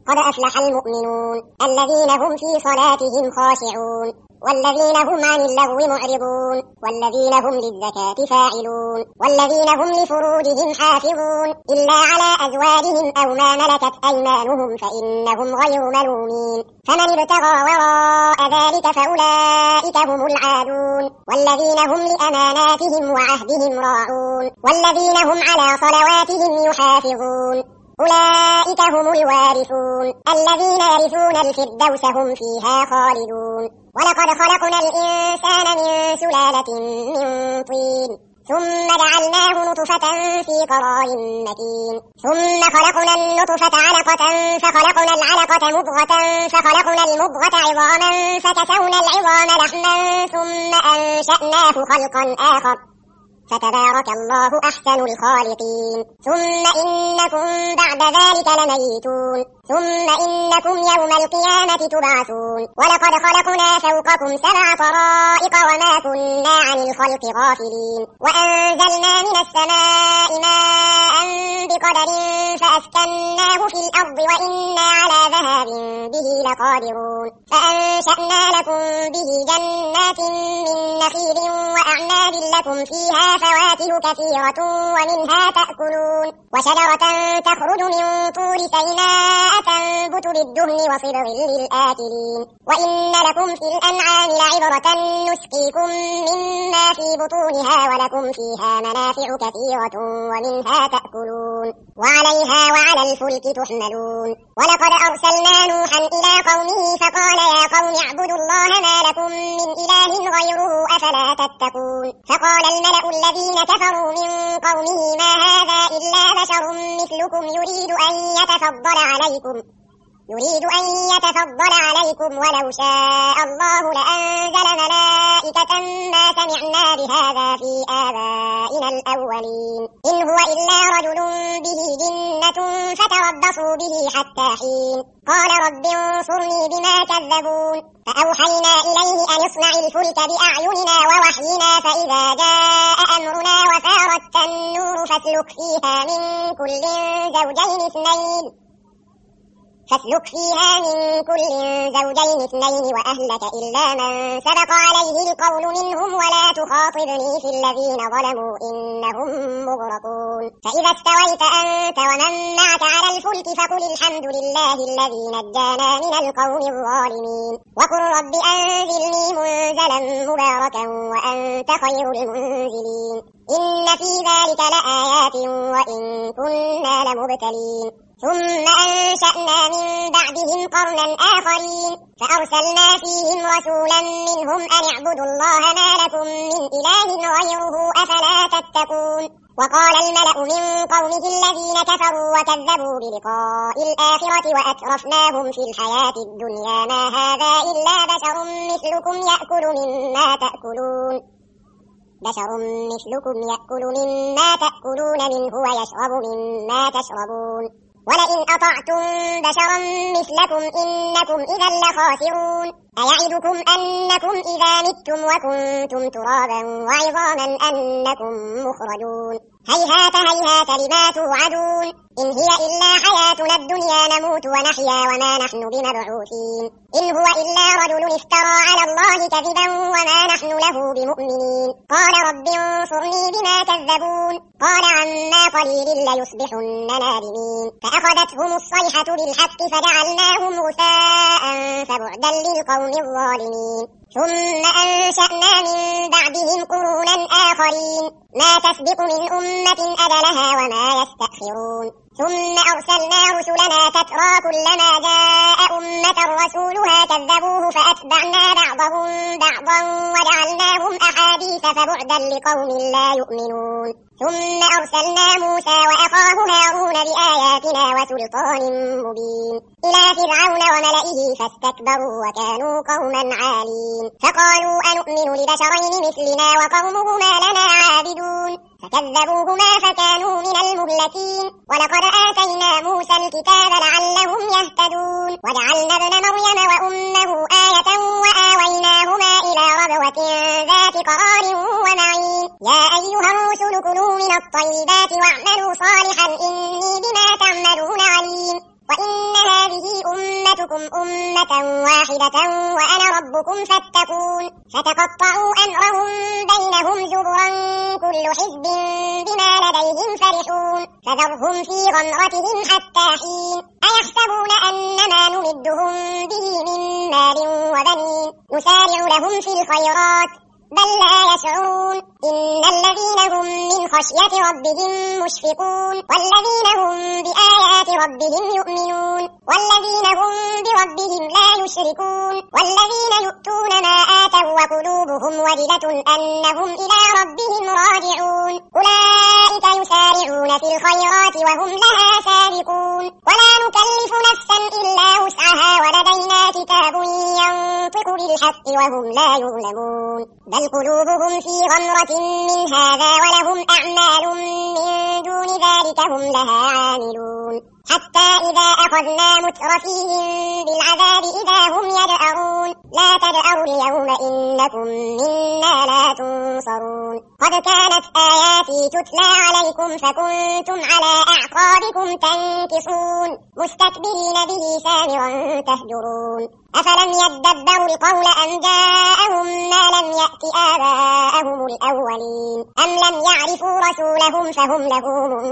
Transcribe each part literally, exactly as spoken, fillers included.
قد أفلح المؤمنون الذين هم في صلاتهم خاشعون والذين هم عن اللغو معرضون والذين هم للزكاة فاعلون والذين هم لفروجهم حافظون إلا على أزواجهم أو ما ملكت أيمانهم فإنهم غير ملومين فمن ابتغى وراء ذلك فأولئك هم العادون والذين هم لأماناتهم وعهدهم راعون والذين هم على صلواتهم يحافظون أولئك هم الوارثون الذين يرثون الفردوس هم فيها خالدون ولقد خلقنا الإنسان من سلالة من طين ثم جعلناه نطفة في قرار مكين ثم خلقنا النطفة علقة فخلقنا العلقة مضغة فخلقنا المضغة عظاما فكسونا العظام لحما ثم أنشأناه خلقا آخر فتبارك الله أحسن الخالقين ثم إنكم بعد ذلك لميتون ثم إنكم يوم القيامة تبعثون ولقد خلقنا فوقكم سبع طرائق وما كنا عن الخلق غافلين وأنزلنا من السماء ماء بقدر فأسكناه في الأرض وإنا على ذهاب به لقادرون فأنشأنا لكم به جنات من نخيل وأعناب لكم فيها فواكه كثيرة ومنها تأكلون وشجرة تخرج من طور سيناء تنبت بالدهن وصبغ للآكلين وإن لكم في الأنعام لعبرة نسقيكم مما في بطونها ولكم فيها منافع كثيرة ومنها تأكلون وعليها وعلى الفلك تحملون ولقد أرسلنا نوحا إلى قومه فقال يا قوم اعبدوا الله ما لكم من إله غيره أفلا تتقون فقال الملأ الذين كفروا من قومه ما هذا إلا بشر مثلكم يريد أن يتفضل عليكم يريد أن يتفضل عليكم ولو شاء الله لأنزل ملائكة ما سمعنا بهذا في آبائنا الأولين إن هو إلا رجل به جنة فتربصوا به حتى حين قال رب انصرني بما كذبون فأوحينا إليه أن اصنع الفلك بأعيننا ووحينا فإذا جاء أمرنا وفارت النور فاسلك فيها من كل زوجين اثنين فاسلك فيها من كل زوجين اثنين وأهلك إلا من سبق عليه القول منهم ولا تخاطبني في الذين ظلموا إنهم مغرقون فإذا استويت أنت ومن معك على الفلك فقل الحمد لله الذي نجانا من القوم الظالمين وقل رب أنزلني منزلا مباركا وأنت خير المنزلين إن في ذلك لآيات وإن كنا لمبتلين ثم أنشأنا من بعدهم قرنا آخرين فأرسلنا فيهم رسولا منهم أن اعبدوا الله ما لكم من إله غيره أفلا تتقون وقال الملأ من قومه الذين كفروا وكذبوا بلقاء الآخرة وأترفناهم في الحياة الدنيا ما هذا إلا بشر مثلكم يأكل مما تأكلون بشر مثلكم يأكل مما تأكلون منه ويشرب مما تشربون ولئن أطعتم بشرا مثلكم إنكم إذا لخاسرون أيعدكم أنكم إذا متم وكنتم ترابا وعظاما أنكم مخرجون هيهات هيهات لما توعدون إن هي إلا حياتنا الدنيا نموت ونحيا وما نحن بمبعوثين إن هو إلا رجل افترى على الله كذبا وما نحن له بمؤمنين قال رب انصرني بما كذبون قال عما قليل ليصبحن نادمين فأخذتهم الصيحة بالحق فجعلناهم غثاء فبعدا للقوم الظالمين ثم أنشأنا من بعدهم قرونا آخرين ما تسبق من أمة أجلها وما يستأخرون ثم أرسلنا رسلنا تترى كلما جاء أمة رسولها كذبوه فأتبعنا بعضهم بعضا وجعلناهم أحاديث فبعدا لقوم لا يؤمنون ثم أرسلنا موسى وأخاه هارون بآياتنا وسلطان مبين إلى فرعون وملئه فاستكبروا وكانوا قوما عالين فقالوا أنؤمن لبشرين مثلنا وقومهما لنا عابدون فكذبوهما فكانوا من المهلكين ولقد آتينا موسى الكتاب لعلهم يهتدون وجعلنا ابن مريم وأمه آية وآويناهما إلى ربوة ذات قرار ومعين يا أيها الرسل كلوا من الطيبات واعملوا صالحا إني بما تعملون عليم وإن هذه جعلتكم أمة واحدة وأنا ربكم فاتقون فتقطعوا أمرهم بينهم زبرا كل حزب بما لديهم فرحون فذرهم في غمرتهم حتى حين أيحسبون أنما نمدهم به من مال وبنين نسارع لهم في الخيرات بل لا يشعرون إن الذين هم من خشية ربهم مشفقون والذين هم بآيات ربهم يؤمنون والذين هم بربهم لا يشركون والذين يؤتون ما آتوا وقلوبهم وجلة أنهم إلى ربهم راجعون أولئك يسارعون في الخيرات وهم لها سابقون ولا نكلف نفسا إلا وسعها ولدينا كتاب ينطق بالحق وهم لا يظلمون بل قلوبهم في غمرة من هذا ولهم أعمال من دون ذلك هم لها عاملون حتى إذا أخذنا مترفيهم بالعذاب إذا هم يجأرون لا تجأروا اليوم إنكم منا لا تنصرون قد كانت آياتي تتلى عليكم فكنتم على أعقابكم تنكصون مستكبرين به سامرا تهجرون أفلم يدبروا القول أم جاءهم ما لم يأت آباءهم الأولين أم لم يعرفوا رسولهم فهم له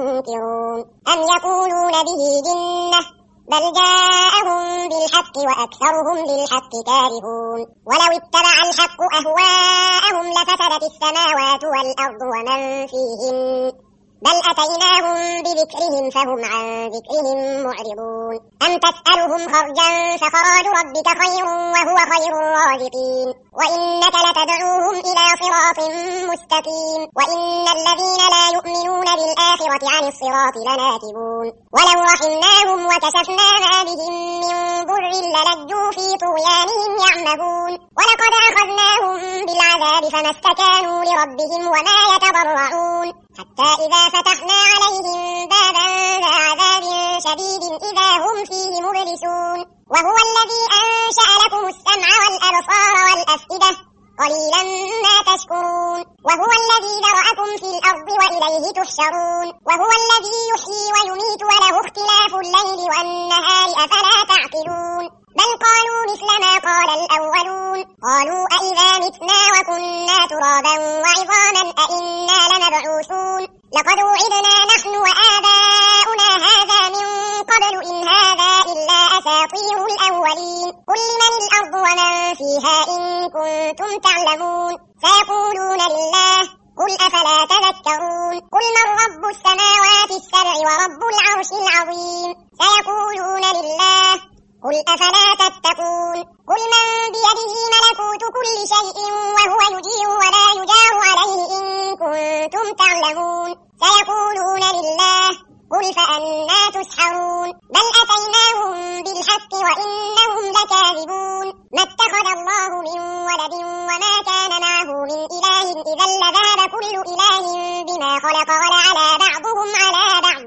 منكرون أم يقولون به جنة بل جاءهم بالحق وأكثرهم للحق كارهون ولو اتبع الحق أهواءهم لفسدت السماوات والأرض ومن فيهن بل أتيناهم بذكرهم فهم عن ذكرهم معرضون أم تسألهم خرجا فخراج ربك خير وهو خير الرازقين وإنك لتدعوهم إلى صراط مستقيم وإن الذين لا يؤمنون بالآخرة عن الصراط لناكبون ولو رحمناهم وكشفنا ما بهم من ضر للجوا في طغيانهم يعمهون ولقد أخذناهم بالعذاب فما استكانوا لربهم وما يتضرعون حتى إذا فتحنا عليهم بابا ذا عذاب شديد إذا هم فيه مبلسون وهو الذي أنشأ لكم السمع والأبصار والأفئدة قليلا ما تشكرون وهو الذي ذرأكم في الأرض وإليه تحشرون وهو الذي يحيي ويميت وله اختلاف الليل والنهار أفلا تعقلون بل قالوا مثل ما قال الأولون قالوا أئذا متنا وكنا ترابا وعظاما أئنا لمبعوثون لقد وعدنا نحن وآباؤنا هذا من قبل إن هذا إلا أساطير الأولين قل لمن الأرض ومن فيها إن كنتم تعلمون سيقولون لله قل أفلا تذكرون قل من رب السماوات السبع ورب العرش العظيم سيقولون لله قل أفلا تتقون قل من بيده ملكوت كل شيء وهو يجير ولا يجار عليه إن كنتم تعلمون سيقولون لله قل فأنا تسحرون بل أتيناهم بالحق وإنهم لكاذبون ما اتخذ الله من ولد وما كان معه من إله إذا لذاب كل إله بما خلق ولعلى بعضهم على بعض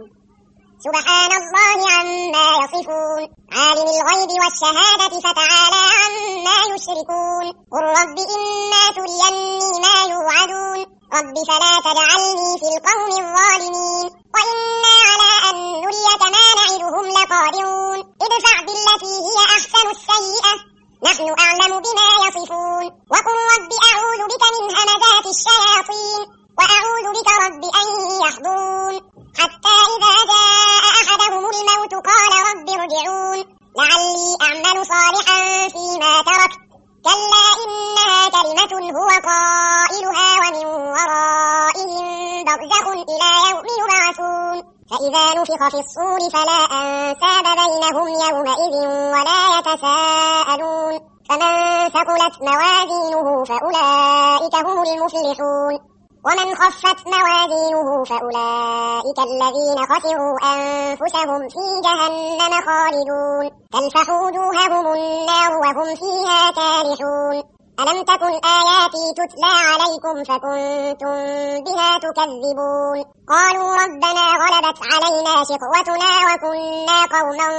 سبحان الله عما يصفون عالم الغيب والشهادة فتعالى عما يشركون قل رب إما تريني ما يوعدون رب فلا تجعلني في القوم الظالمين وإنا على أن نريك ما نعدهم لقادرون ادفع بالتي هي أحسن السيئة نحن أعلم بما يصفون وقل رب أعوذ بك من همزات الشياطين وأعوذ بك رب أن يحضرون حتى إذا جاء أحدهم الموت قال رب ارجعون لعلي أعمل صالحا فيما تركت كلا إنها كلمة هو قائلها ومن ورائهم برزخ إلى يوم يبعثون فإذا نفخ في الصور فلا أنساب بينهم يومئذ ولا يتساءلون فمن ثقلت موازينه فأولئك هم المفلحون ومن خفت موازينه فأولئك الذين خسروا أنفسهم في جهنم خالدون تلفح وجوههم النار وهم فيها كالحون ألم تكن آياتي تتلى عليكم فكنتم بها تكذبون قالوا ربنا غلبت علينا شقوتنا وكنا قوما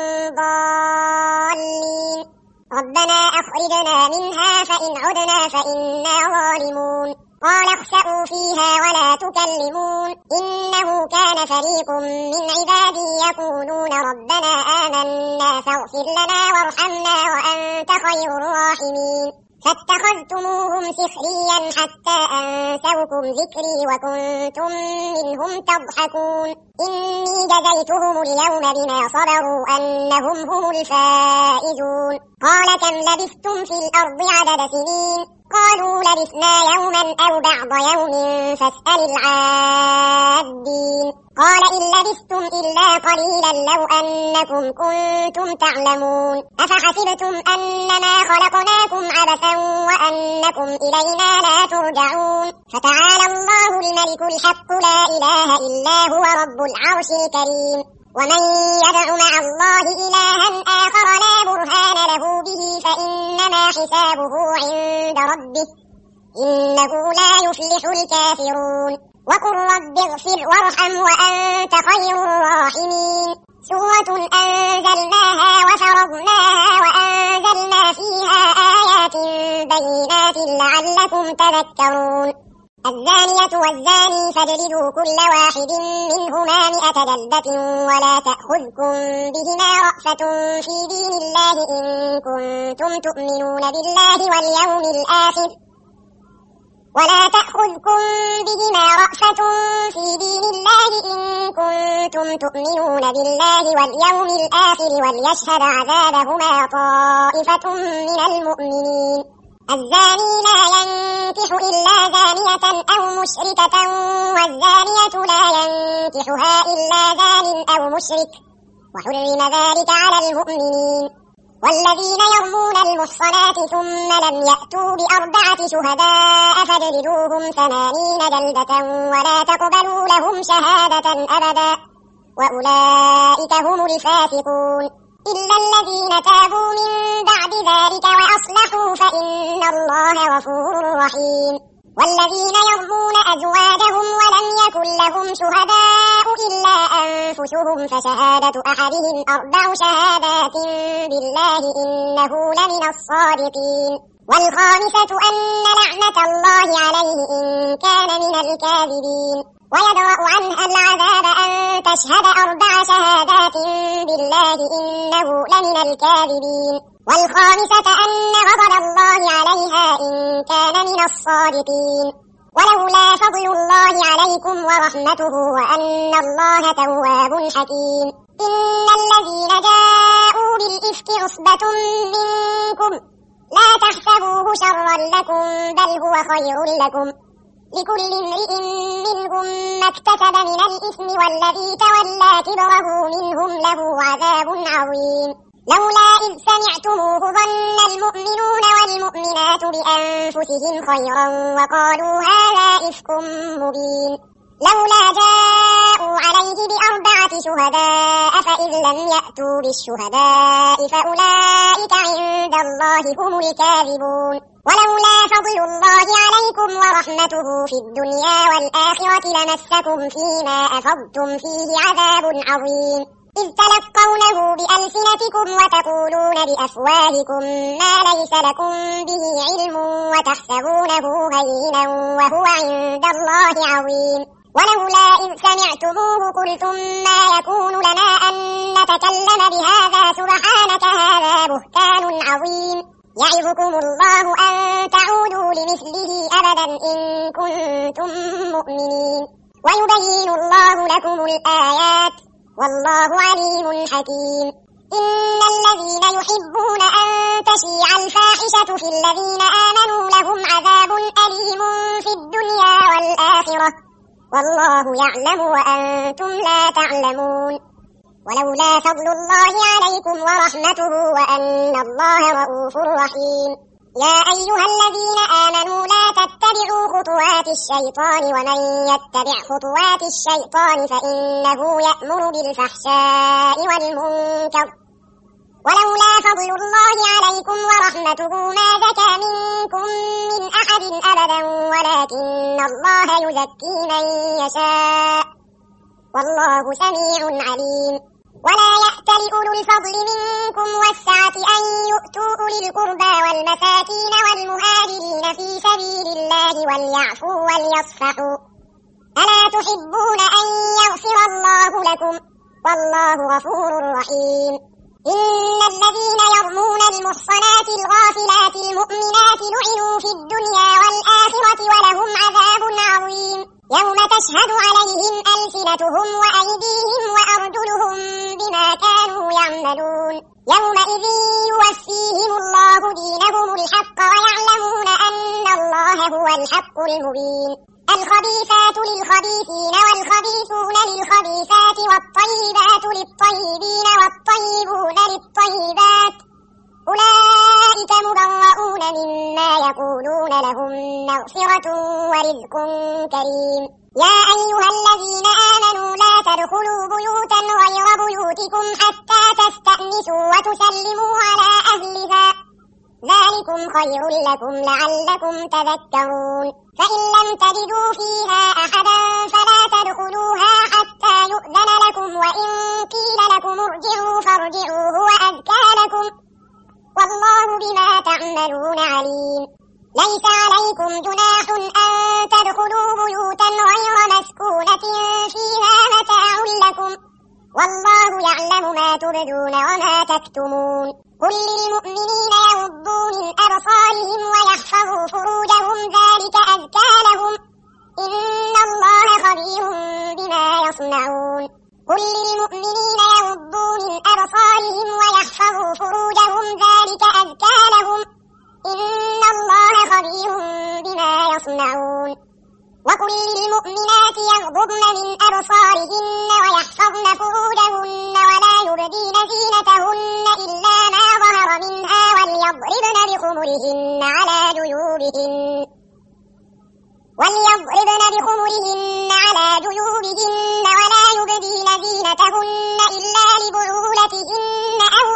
ضالين ربنا أخرجنا منها فإن عدنا فإنا ظالمون قال اخسئوا فيها ولا تكلمون إنه كان فريق من عبادي يقولون ربنا آمنا فاغفر لنا وارحمنا وأنت خير الراحمين فاتخذتموهم سخريا حتى أنسوكم ذكري وكنتم منهم تضحكون إني جزيتهم اليوم بما صبروا أنهم هم الفائزون قال كم لبثتم في الأرض عدد سنين قالوا لبثنا يوما أو بعض يوم فاسأل العادين قال إن لبثتم إلا قليلا لو أنكم كنتم تعلمون أفحسبتم أنما خلقناكم عبثا وأنكم إلينا لا ترجعون فتعالى الله الملك الحق لا إله إلا هو رب العرش الكريم ومن يدع مع الله إلها آخر لا برهان له به فإنما حسابه عند ربه إنه لا يفلح الكافرون وقل رب اغفر وارحم وأنت خير الراحمين سورة أنزلناها وفرضناها وأنزلنا فيها آيات بينات لعلكم تذكرون الزانية والزاني فاجلدوا كل واحد منهما مئة جلدة ولا تأخذكم بهما رأفة في دين الله إن كنتم تؤمنون بالله واليوم الآخر ولا تأخذكم بهما رأفة في دين الله إن كنتم تؤمنون بالله واليوم الآخر وليشهد عذابهما طائفة من المؤمنين الزاني لا ينكح إلا زانية أو مشركة والزانية لا ينكحها إلا زان أو مشرك وحرم ذلك على المؤمنين والذين يرمون المحصنات ثم لم يأتوا بأربعة شهداء فاجلدوهم ثمانين جلدة ولا تقبلوا لهم شهادة أبدا وأولئك هم الفاسقون إلا الذين تابوا من بعد ذلك وأصلحوا فإن الله غفور رحيم والذين يرمون أزواجهم ولم يكن لهم شهداء إلا أنفسهم فشهادة أحدهم أربع شهادات بالله إنه لمن الصادقين والخامسة أن لعنة الله عليه إن كان من الكاذبين ويدرأ عنها العذاب أن تشهد أربع شهادات بالله إنه لمن الكاذبين والخامسة أن غضب الله عليها إن كان من الصادقين ولولا فضل الله عليكم ورحمته وأن الله تواب حكيم إن الذين جاءوا بالإفك عصبة منكم لا تحسبوه شرا لكم بل هو خير لكم لكل امرئ منهم ما اكتسب من الإثم والذي تولى كبره منهم له عذاب عظيم لولا إذ سمعتموه ظن المؤمنون والمؤمنات بأنفسهم خيرا وقالوا هذا إفك مبين لولا جاءوا عليه بأربعة شهداء فإذ لم يأتوا بالشهداء فأولئك عند الله هم الكاذبون ولولا فضل الله عليكم ورحمته في الدنيا والآخرة لمسكم فيما أفضتم فيه عذاب عظيم إذ تلقونه بألسنتكم وتقولون بأفواهكم ما ليس لكم به علم وتحسبونه هينا وهو عند الله عظيم ولولا إذ سمعتموه قلتم ما يكون لنا أن نتكلم بهذا سبحانك هذا بهتان عظيم يعظكم الله أن تعودوا لمثله أبدا إن كنتم مؤمنين ويبين الله لكم الآيات والله عليم حكيم إن الذين يحبون أن تشيع الفاحشة في الذين آمنوا لهم عذاب أليم في الدنيا والآخرة والله يعلم وأنتم لا تعلمون ولولا فضل الله عليكم ورحمته وأن الله رؤوف رحيم يا أيها الذين آمنوا لا تتبعوا خطوات الشيطان ومن يتبع خطوات الشيطان فإنه يأمر بالفحشاء والمنكر ولولا فضل الله عليكم ورحمته ما زكى منكم من أحد أبدا ولكن الله يزكي من يشاء والله سميع عليم ولا يأتل أولو الفضل منكم والسعة أن يؤتوا أولي القربى والمساكين والمهاجرين في سبيل الله وليعفوا وليصفحوا ألا تحبون أن يغفر الله لكم والله غفور رحيم إن الذين يرمون المحصنات الغافلات المؤمنات لعنوا في الدنيا والآخرة ولهم عذاب عظيم يوم تشهد عليهم ألسنتهم وأيديهم وأرجلهم بما كانوا يعملون يومئذ يوفيهم الله دينهم الحق ويعلمون أن الله هو الحق المبين الخبيثات للخبيثين والخبيثون للخبيثات والطيبات للطيبين والطيبون للطيبات أولئك مبرؤون مما يقولون لهم مغفرة ورزق كريم يا أيها الذين آمنوا لا تدخلوا بيوتا غير بيوتكم حتى تستأنسوا وتسلموا على أهلها ذلكم خير لكم لعلكم تذكرون فإن لم تجدوا فيها أحدا فلا تدخلوها حتى يؤذن لكم وإن قيل لكم ارجعوا فارجعوا هو أزكى لكم والله بما تعملون عليم ليس عليكم جناح أن تدخلوا بيوتا غير مسكونة فيها متاع لكم والله يعلم ما تبدون وما تكتمون قل للمؤمنين يغضوا من أبصارهم ويحفظوا فروجهم ذلك أزكى لهم إن الله خبير بما يصنعون قل للمؤمنين يغضوا من أبصارهم ويحفظوا فروجهم ذلك أزكى لهم إن الله خبير بما يصنعون وقل للمؤمنات يغضضن من أبصارهن ويحفظن فروجهن ولا يبدين زينتهن إلا ما ظهر منها وليضربن بخمرهن على جيوبهن وليضربن بخمرهن على جيوبهن ولا يبدين زينتهن إلا لبعولتهن أو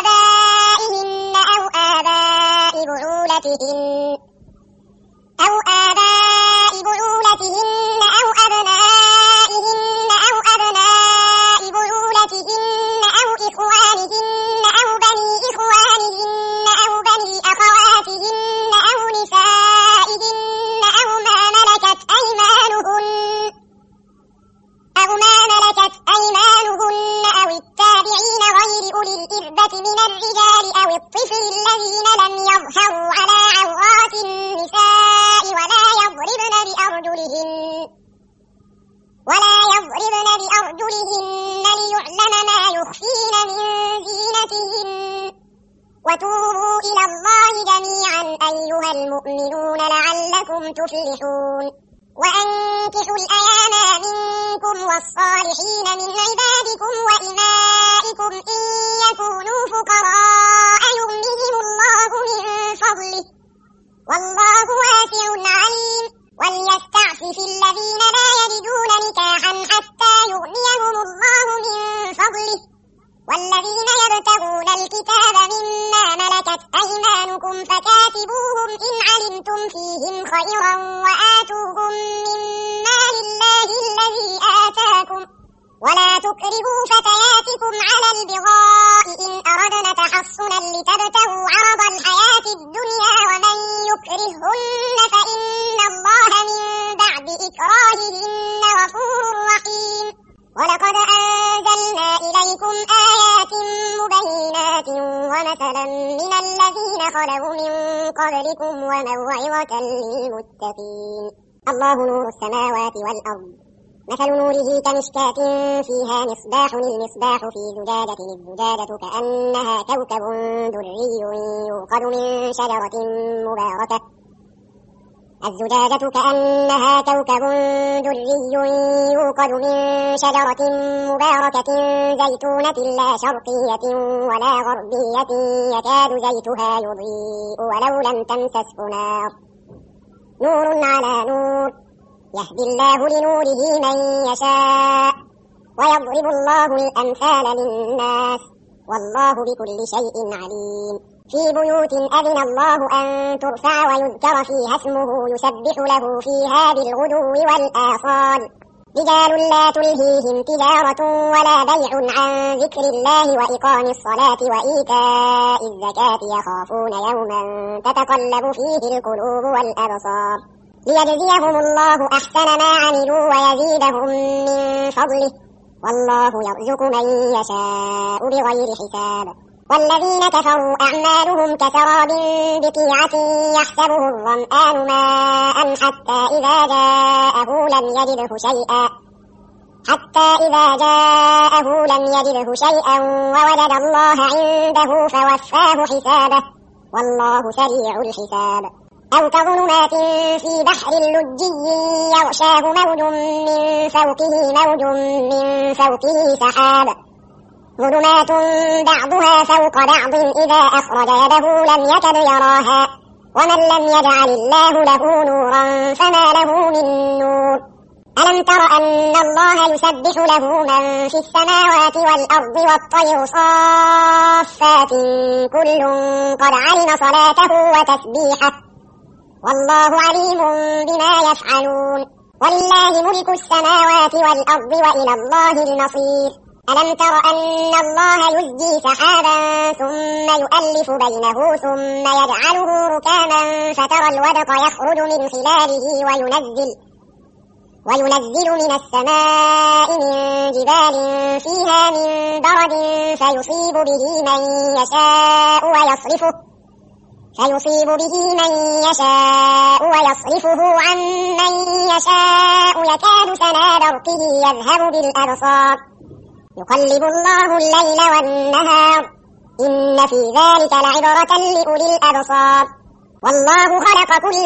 آبائهن أو آباء بعولتهن أو آباء بعولتهن أو أبنائهن أو أبناء بعولتهن أو إخوانهن أو بني إخوانهن أو بني أخواتهن أو نسائهن أو ما ملكت أيمانهن أو ما ملكت أيمانهن أو التابعين غير أولي الإربة من الرجال أو الطفل الذين لم يظهروا على عورات النساء ولا يضربن بأرجلهن ولا يضربن بأرجلهن ليعلم ما يخفين من زينتهن وتوبوا إلى الله جميعا أيها المؤمنون لعلكم تفلحون وأنكحوا الأيام منكم والصالحين من عبادكم وإمائكم إن يكونوا فقراء يغنهم الله من فضله والله واسع عليم وليستعفف الذين لا يجدون نكاحا حتى يغنيهم الله من فضله والذين يبتغون الكتاب مما ملكت أيمانكم فكاتبوهم إن علمتم فيهم خيرا وآتوهم مما لله الذي آتاكم ولا تكرهوا فتياتكم على البغاء إن أردنا تحصنا لتبتغوا عرض الحياة الدنيا ومن يكرههن فإن الله من بعد إكراههن غفور رحيم ولقد أنزلنا إليكم آيات مبينات ومثلا من الذين خلوا من قبلكم وموعظة للمتقين الله نور السماوات والأرض مثل نوره كمشكاة فيها مصباح المصباح في زجاجة الزجاجة كأنها كوكب دري يوقد من شجرة مباركة الزجاجة كأنها كوكب دري يوقد من شجرة مباركة زيتونة لا شرقية ولا غربية يكاد زيتها يضيء ولو لم تمسسه نار نور على نور يهدي الله لنوره من يشاء ويضرب الله الأمثال للناس والله بكل شيء عليم في بيوت أذن الله أن ترفع ويذكر فيها اسمه يسبح له فيها بالغدو والآصال رجال لا تلهيهم تجارة ولا بيع عن ذكر الله وإقام الصلاة وإيتاء الزكاة يخافون يوما تتقلب فيه القلوب والأبصار ليجزيهم الله أحسن ما عملوا ويزيدهم من فضله والله يرزق من يشاء بغير حساب. والذين كفروا أعمالهم كسراب بقيعة يحسبه الظمآن ماء حتى إذا جاءه لم يجده شيئا حتى إذا جاءه لم يجده شيئا ووجد الله عنده فوفاه حسابه والله سريع الحساب. أو كظلمات في بحر لجي يغشاه موج من فوقه موج من فوقه سحاب ظلمات بعضها فوق بعض إذا أخرج يده لم يكد يراها ومن لم يجعل الله له نورا فما له من نور. ألم تر أن الله يسبح له من في السماوات والأرض والطير صافات كل قد علم صلاته وتسبيحه والله عليم بما يفعلون. ولله ملك السماوات والأرض وإلى الله المصير. ألم تر أن الله يزجي سحابا ثم يؤلف بينه ثم يجعله ركاما فترى الودق يخرج من خلاله وينزل وينزل من السماء من جبال فيها من برد فيصيب به من يشاء ويصرفه فيصيب به من يشاء ويصرفه عن من يشاء يكاد سنا برقه يذهب بالأبصار يقلب الله الليل والنهار إن في ذلك لعبرة لأولي الأبصار. والله خلق كل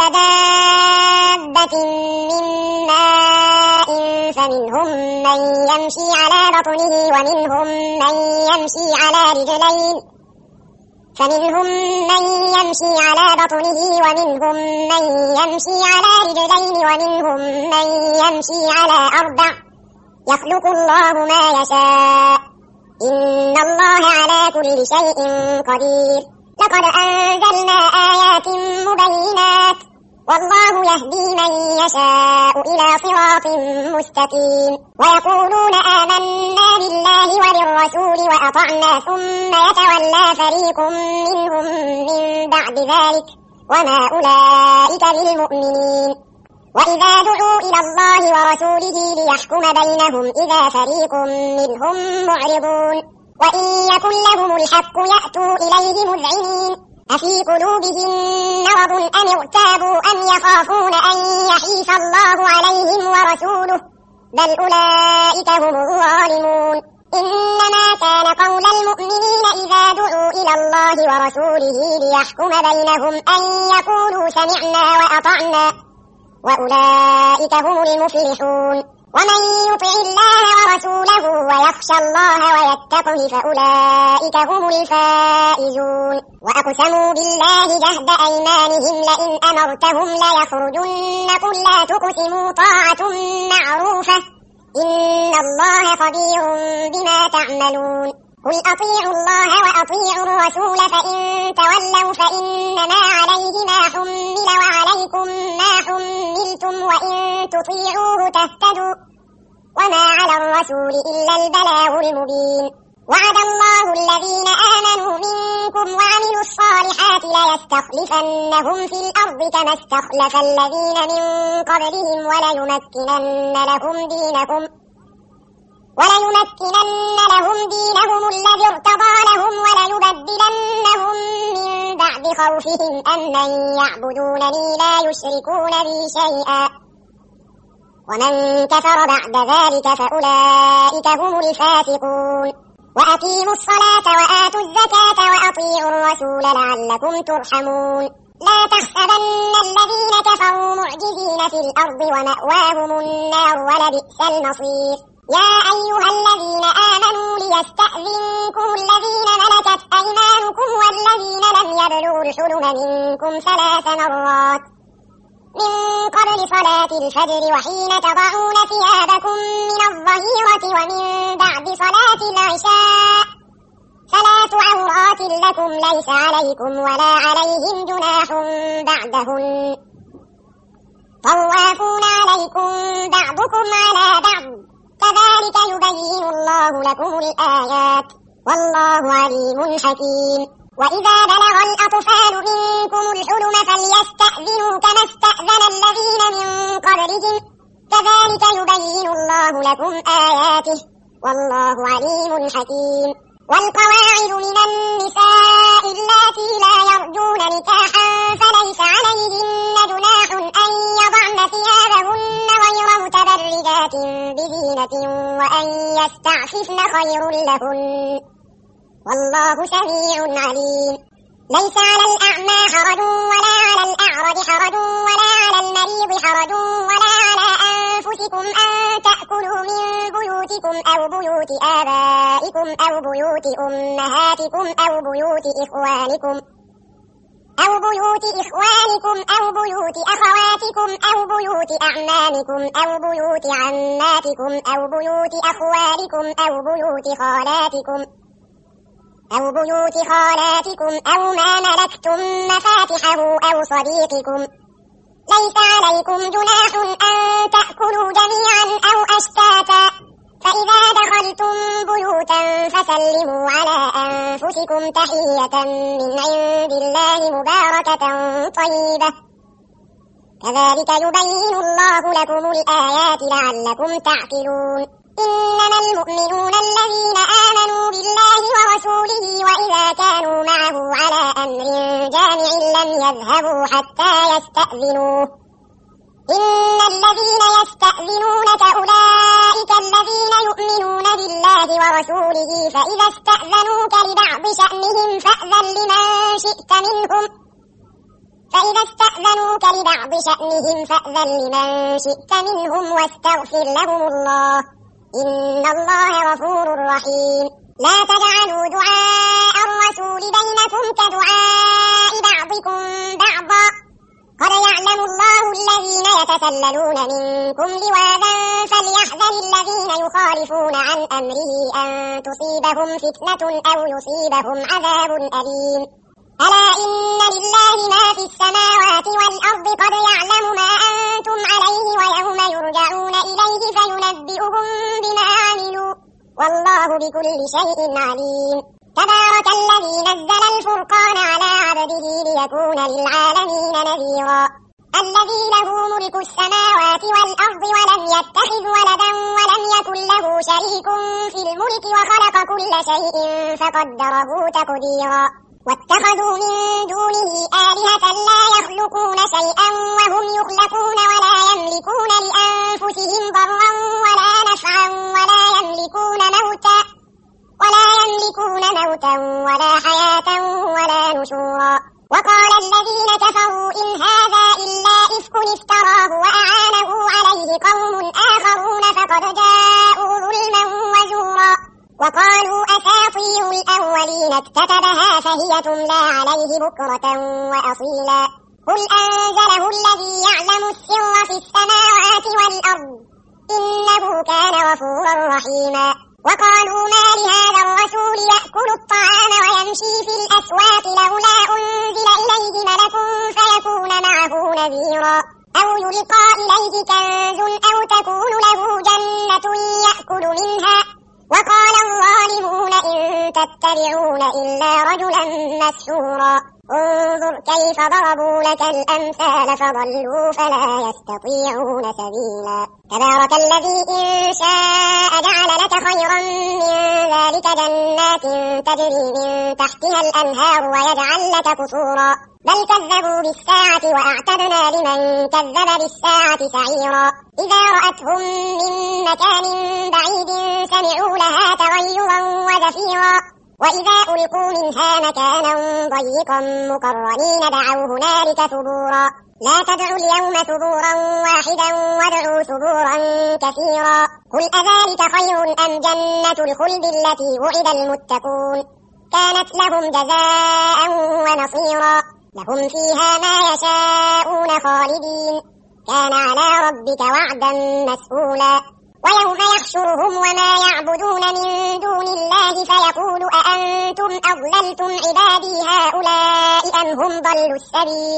دابة من ماء فمنهم من يمشي على بطنه ومنهم من يمشي على رجلين فمنهم من يمشي على بطنه ومنهم من يمشي على رجلين ومنهم من يمشي على أربع يخلق الله ما يشاء إن الله على كل شيء قدير. لقد أنزلنا آيات مبينات والله يهدي من يشاء إلى صراط مستقيم. ويقولون آمنا بالله وبالرسول وأطعنا ثم يتولى فريق منهم من بعد ذلك وما أولئك بالمؤمنين. وإذا دعوا إلى الله ورسوله ليحكم بينهم إذا فريق منهم معرضون وإن يكن لهم الحق يأتوا إليه مذعنين أفي قلوبهم مرض أم ارتابوا أم يخافون أن يحيف الله عليهم ورسوله بل أولئك هم الظالمون. إنما كان قول المؤمنين إذا دعوا إلى الله ورسوله ليحكم بينهم أن يقولوا سمعنا وأطعنا وأولئك هم المفلحون. ومن يطع الله ورسوله ويخشى الله ويتقه فأولئك هم الفائزون. وأقسموا بالله جهد أيمانهم لئن أمرتهم ليخرجن قل لا تقسموا طاعة معروفة إن الله خبير بما تعملون. قل أطيعوا الله وأطيعوا الرسول فإن تولوا فإنما عليه ما حمل وعليكم ما حملتم وإن تطيعوه تهتدوا وما على الرسول إلا البلاغ المبين. وعد الله الذين آمنوا منكم وعملوا الصالحات ليستخلفنهم في الأرض كما استخلف الذين من قبلهم وليمكنن لهم دينهم وليمكنن لهم دينهم الذي ارتضى لهم وليبدلنهم من بعد خوفهم أمنا يعبدونني لا يشركون بي شيئا ومن كفر بعد ذلك فأولئك هم الفاسقون. وأقيموا الصلاة وآتوا الزكاة وأطيعوا الرسول لعلكم ترحمون. لا تحسبن الذين كفروا معجزين في الأرض ومأواهم النار ولبئس المصير. يا أيها الذين آمنوا ليستأذنكم الذين ملكت أيمانكم والذين لم يبلغوا الحلم منكم ثلاث مرات من قبل صلاة الفجر وحين تضعون ثيابكم من الظهيرة ومن بعد صلاة العشاء ثلاث عورات لكم ليس عليكم ولا عليهم جناح بعدهن طوافون عليكم بعضكم على بعض كذلك يبين الله لكم الآيات والله عليم حكيم. وإذا بلغ الأطفال منكم الحلم فليستأذنوا كما استأذن الذين من قبلهم كذلك يبين الله لكم آياته والله عليم حكيم. والقواعد من النساء اللاتي لا يرجون نكاحا فليس عليهن جناح أن يضعن ثيابهن غير متبرجات بزينة وأن يستعففن خير لهن والله سميع عليم. ليس على الأعمى حرج ولا على الأعرج حرج ولا على المريض حرج ولا على أنفسكم أن تأكلوا من بيوتكم أو بيوت آبائكم أو بيوت أمهاتكم أو بيوت إخوانكم أو بيوت إخوانكم أو بيوت أخواتكم أو بيوت أعمامكم أو بيوت عماتكم أو بيوت أخوالكم أو بيوت خالاتكم أو بيوت خالاتكم أو ما ملكتم مفاتحه أو صديقكم. ليس عليكم جناح أن تأكلوا جميعا أو أشتاتا فإذا دخلتم بيوتا فسلموا على أنفسكم تحية من عند الله مباركة طيبة كذلك يبين الله لكم الآيات لعلكم تعقلون. إنما المؤمنون الذين آمنوا بالله ورسوله وإذا كانوا معه على أمر جامع لم يذهبوا حتى يستأذنوه. إن الذين يستأذنونك أولئك الذين يؤمنون بالله ورسوله فإذا استأذنوك لبعض شأنهم فأذن لمن شئت منهم فإذا استأذنوك لبعض شأنهم فأذن لمن شئت منهم واستغفر لهم الله إن الله غفور رحيم. لا تجعلوا دعاء الرسول بينكم كدعاء بعضكم بعضا قد يعلم الله الذين يتسللون منكم لواذا فليحذر الذين يخالفون عن أمره أن تصيبهم فتنة أو يصيبهم عذاب أليم. ألا إن لله ما في السماوات والأرض قد يعلم ما أنتم عليه ويوم يرجعون إليه فينبئهم بما عملوا والله بكل شيء عليم. تبارك الذي نزل الفرقان على عبده ليكون للعالمين نذيرا. الذي له ملك السماوات والأرض ولم يتخذ ولدا ولم يكن له شريك في الملك وخلق كل شيء فقدره تقديرا. واتخذوا من دونه آلهة لا يخلقون شيئا وهم يخلقون ولا يملكون لأنفسهم ضرا ولا نفعا ولا يملكون موتا ولا يملكون موتا ولا حياة ولا نشورا. وقال الذين كفروا إن هذا إلا إفك افتراه وأعانه عليه قوم آخرون فقد جاءوا ظلما وزورا. وقالوا أساطير الأولين اكتتبها فهي تملى عليه بكرة وأصيلا. قل أنزله الذي يعلم السر في السماوات والأرض إنه كان غفورا رحيما. وقالوا ما لهذا الرسول يأكل الطعام ويمشي في الأسواق لولا أنزل إليه ملك فيكون معه نذيرا أو يلقى إليه كنز أو تكون له جنة يأكل منها. وقال الظالمون إن تتبعون إلا رجلا مسحورا. انظر كيف ضربوا لك الأمثال فضلوا فلا يستطيعون سبيلا. تبارك الذي إن شاء جعل لك خيرا من ذلك جنات تجري من تحتها الأنهار ويجعل لك قصورا. بل كذبوا بالساعة وأعتدنا لمن كذب بالساعة سعيرا. إذا رأتهم من مكان بعيد سمعوا لها تغيرا وزفيرا. وإذا ألقوا منها مكانا ضيقا مقرنين دعوا هنالك ثبورا. لا تدعوا اليوم ثبورا واحدا وادعوا ثبورا كثيرا. قل أذلك خير أم جنة الخلد التي وعد المتقون كانت لهم جزاء ونصيرا. لهم فيها ما يشاءون خالدين كان على ربك وعدا مسئولا. ويوم يحشرهم وما يعبدون من دون الله فيقول أأنتم أضللتم عبادي هؤلاء أم هم ضلوا السبيل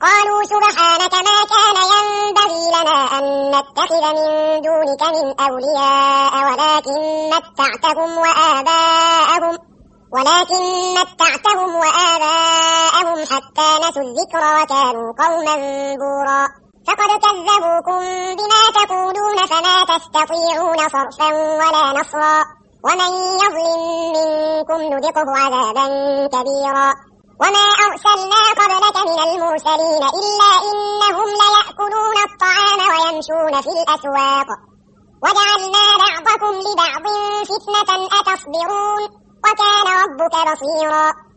قالوا سبحانك ما كان ينبغي لنا أن نتخذ من دونك من أولياء ولكن متعتهم وآباءهم ولكن متعتهم وآباءهم حتى نسوا الذكر وكانوا قوما بورا فقد كذبوكم بما تقولون فما تستطيعون صرفا ولا نصرا ومن يظلم منكم نذقه عذابا كبيرا وما أرسلنا قبلك من المرسلين إلا إنهم ليأكلون الطعام ويمشون في الأسواق وجعلنا بعضكم لبعض فتنة أتصبرون وكان ربك بصيرا